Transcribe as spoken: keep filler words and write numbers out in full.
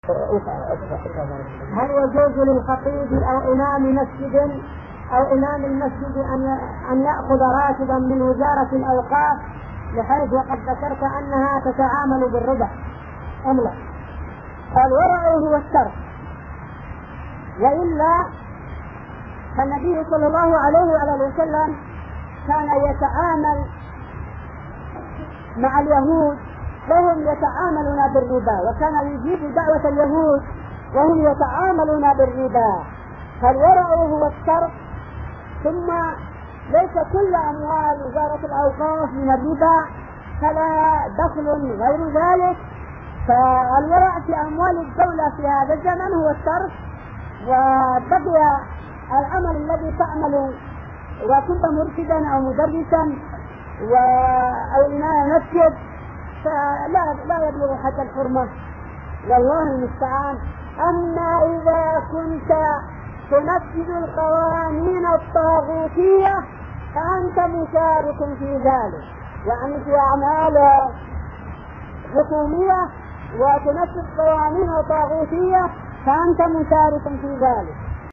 هل يجوز للخطيب أو إمام مسجد أو إمام المسجد أن أن يأخذ راتبا من وزارة الأوقاف بحيث وقد ذكرت أنها تتعامل بالربا أم لا؟ الورع هو الشرط، وإلا فالنبي صلى الله عليه وآله وسلم كان يتعامل مع اليهود وهم يتعاملون بالربا، وكان يجيب دعوة اليهود وهم يتعاملون بالربا. فالورع هو الشرط. ثم ليس كل أموال وزارة الأوقاف من الربا فلا دخل غير ذلك، فالورع في أموال الدولة في هذا الزمن هو الشرط. وبقي العمل الذي تعمل وكنت مرشدا أو مدرسا أو إمام مسجد فلا لا يبلغ حتى الحرمة، والله المستعان. أما إذا كنت تنفذ القوانين الطاغوتية فأنت مشارك في ذلك، يعني في أعمال حكومية وتنفذ قوانين طاغوتية فأنت مشارك في ذلك.